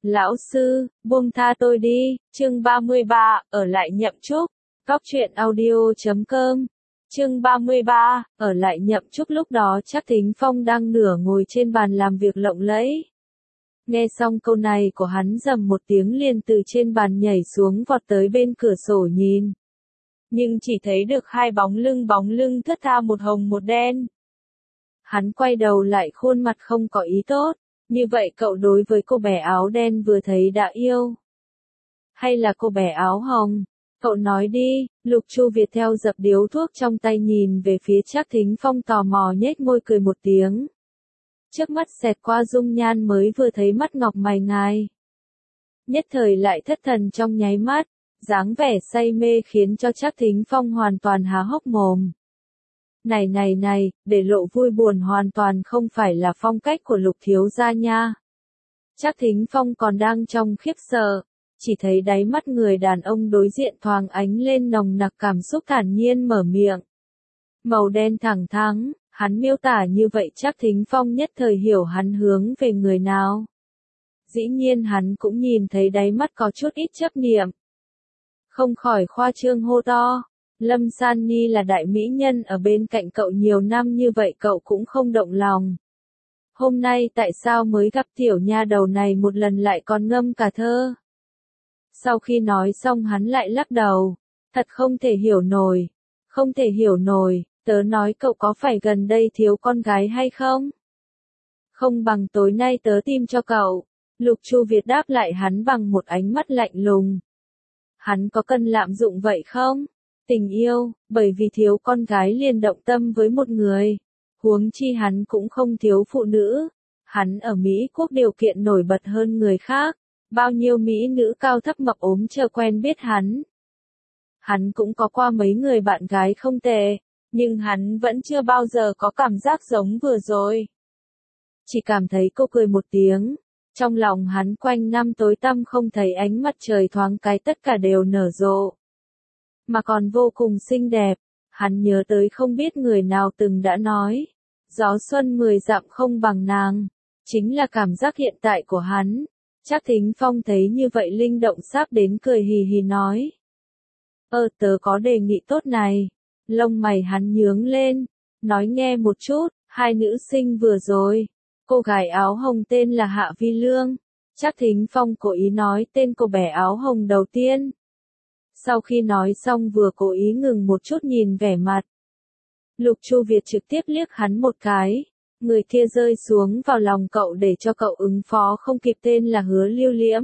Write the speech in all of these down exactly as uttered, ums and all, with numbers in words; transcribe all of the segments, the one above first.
Lão sư, buông tha tôi đi, chương ba mươi ba, ở lại nhậm chức. Góc truyện audio chấm com. Chương ba mươi ba, ở lại nhậm chức. Lúc đó Trác Thính Phong đang nửa ngồi trên bàn làm việc lộng lẫy. Nghe xong câu này của hắn rầm một tiếng liền từ trên bàn nhảy xuống vọt tới bên cửa sổ nhìn. Nhưng chỉ thấy được hai bóng lưng bóng lưng thướt tha, một hồng một đen. Hắn quay đầu lại khuôn mặt không có ý tốt. Như vậy cậu đối với cô bé áo đen vừa thấy đã yêu? Hay là cô bé áo hồng? Cậu nói đi. Lục Chu Việt theo dập điếu thuốc trong tay nhìn về phía Trác Thính Phong tò mò nhếch môi cười một tiếng. Trước mắt xẹt qua dung nhan mới vừa thấy mắt ngọc mày ngài. Nhất thời lại thất thần trong nháy mắt, dáng vẻ say mê khiến cho Trác Thính Phong hoàn toàn há hốc mồm. Này này này, để lộ vui buồn hoàn toàn không phải là phong cách của Lục thiếu gia nha. Trác Thính Phong còn đang trong khiếp sợ, chỉ thấy đáy mắt người đàn ông đối diện thoáng ánh lên nồng nặc cảm xúc, thản nhiên mở miệng. Màu đen thẳng thắn, hắn miêu tả như vậy Trác Thính Phong nhất thời hiểu hắn hướng về người nào. Dĩ nhiên hắn cũng nhìn thấy đáy mắt có chút ít chấp niệm. Không khỏi khoa trương hô to. Lâm San Nhi là đại mỹ nhân ở bên cạnh cậu nhiều năm như vậy cậu cũng không động lòng. Hôm nay tại sao mới gặp tiểu nha đầu này một lần lại còn ngâm cả thơ? Sau khi nói xong hắn lại lắc đầu. Thật không thể hiểu nổi. Không thể hiểu nổi, tớ nói cậu có phải gần đây thiếu con gái hay không? Không bằng tối nay tớ tìm cho cậu. Lục Chu Việt đáp lại hắn bằng một ánh mắt lạnh lùng. Hắn có cần lạm dụng vậy không? Tình yêu, bởi vì thiếu con gái liền động tâm với một người. Huống chi hắn cũng không thiếu phụ nữ. Hắn ở Mỹ Quốc điều kiện nổi bật hơn người khác. Bao nhiêu Mỹ nữ cao thấp mập ốm chờ quen biết hắn. Hắn cũng có qua mấy người bạn gái không tệ. Nhưng hắn vẫn chưa bao giờ có cảm giác giống vừa rồi. Chỉ cảm thấy cô cười một tiếng. Trong lòng hắn quanh năm tối tăm không thấy ánh mặt trời thoáng cái tất cả đều nở rộ. Mà còn vô cùng xinh đẹp, hắn nhớ tới không biết người nào từng đã nói, gió xuân mười dặm không bằng nàng, chính là cảm giác hiện tại của hắn. Trác Thính Phong thấy như vậy linh động sắp đến cười hì hì nói. Ơ tớ có đề nghị tốt này, lông mày hắn nhướng lên, nói nghe một chút, hai nữ sinh vừa rồi, cô gái áo hồng tên là Hạ Vi Lương, Trác Thính Phong cố ý nói tên cô bé áo hồng đầu tiên. Sau khi nói xong vừa cố ý ngừng một chút nhìn vẻ mặt. Lục Chu Việt trực tiếp liếc hắn một cái, người kia rơi xuống vào lòng cậu để cho cậu ứng phó không kịp tên là Hứa Lưu Liễm.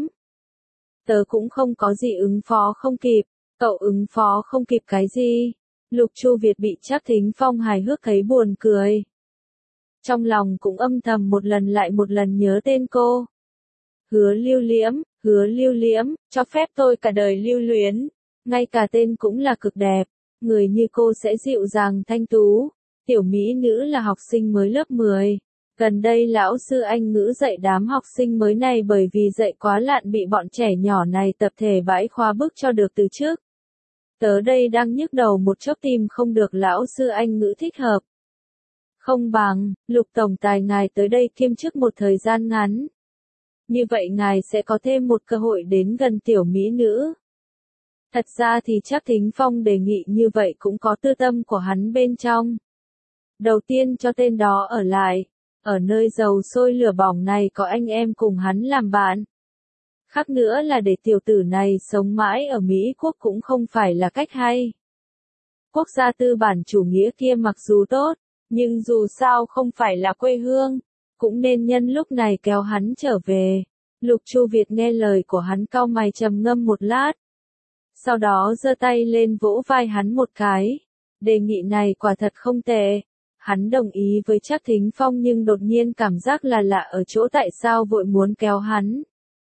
Tớ cũng không có gì ứng phó không kịp, cậu ứng phó không kịp cái gì? Lục Chu Việt bị Trác Thính Phong hài hước thấy buồn cười. Trong lòng cũng âm thầm một lần lại một lần nhớ tên cô. Hứa Lưu Liễm, Hứa Lưu Liễm, cho phép tôi cả đời lưu luyến. Ngay cả tên cũng là cực đẹp, người như cô sẽ dịu dàng thanh tú. Tiểu mỹ nữ là học sinh mới lớp mười. Gần đây lão sư Anh ngữ dạy đám học sinh mới này bởi vì dạy quá lạn bị bọn trẻ nhỏ này tập thể bãi khóa bức cho được từ trước. Tớ đây đang nhức đầu một chốc tìm không được lão sư Anh ngữ thích hợp. Không bằng, Lục tổng tài ngài tới đây kiêm chức một thời gian ngắn. Như vậy ngài sẽ có thêm một cơ hội đến gần tiểu mỹ nữ. Thật ra thì Trác Thính Phong đề nghị như vậy cũng có tư tâm của hắn bên trong. Đầu tiên cho tên đó ở lại, ở nơi dầu sôi lửa bỏng này có anh em cùng hắn làm bạn. Khác nữa là để tiểu tử này sống mãi ở Mỹ Quốc cũng không phải là cách hay. Quốc gia tư bản chủ nghĩa kia mặc dù tốt, nhưng dù sao không phải là quê hương, cũng nên nhân lúc này kéo hắn trở về. Lục Chu Việt nghe lời của hắn cau mày trầm ngâm một lát. Sau đó giơ tay lên vỗ vai hắn một cái. Đề nghị này quả thật không tệ. Hắn đồng ý với Trác Thính Phong nhưng đột nhiên cảm giác là lạ ở chỗ tại sao vội muốn kéo hắn.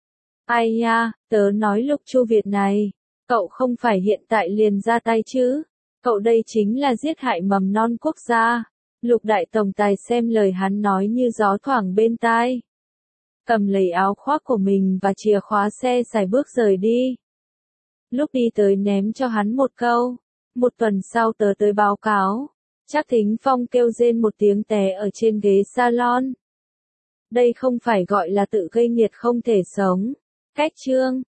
Ai nha, tớ nói Lục Chu Việt này, cậu không phải hiện tại liền ra tay chứ. Cậu đây chính là giết hại mầm non quốc gia. Lục đại tổng tài xem lời hắn nói như gió thoảng bên tai. Cầm lấy áo khoác của mình và chìa khóa xe sải bước rời đi. Lúc đi tới ném cho hắn một câu. Một tuần sau tớ tới báo cáo. Trác Thính Phong kêu rên một tiếng té ở trên ghế salon. Đây không phải gọi là tự gây nghiệt không thể sống. Cách chương